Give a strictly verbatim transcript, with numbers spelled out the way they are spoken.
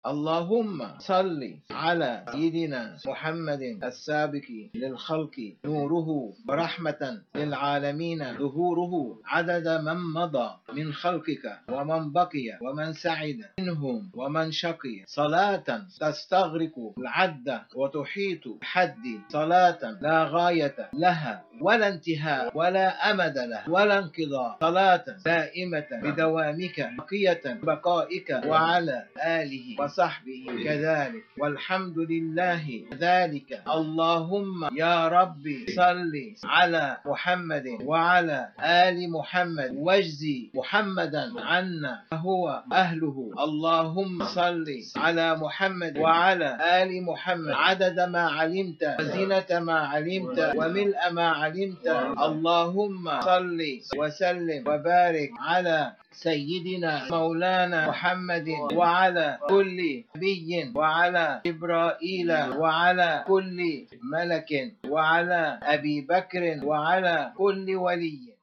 اللهم صل على سيدنا محمد السابق للخلق نوره ورحمة للعالمين ظهوره عدد من مضى من خلقك ومن بقي ومن سعد منهم ومن شقي، صلاة تستغرق العد وتحيط بحد، صلاة لا غاية لها ولا انتهاء ولا أمد لها ولا انقضاء، صلاة دائمة بدوامك بقية بقائك وعلى آله وصحبه كذلك، والحمد لله ذلك. اللهم يا ربي صل على محمد وعلى آل محمد واجزي محمدا عنا فهو أهله. اللهم صل على محمد وعلى آل محمد عدد ما علمت وزنة ما علمت وملء ما علمت. اللهم صل وسلم وبارك على سيدنا مولانا محمد وعلى كل نبي وعلى جبرائيل وعلى كل ملك وعلى أبي بكر وعلى كل ولي.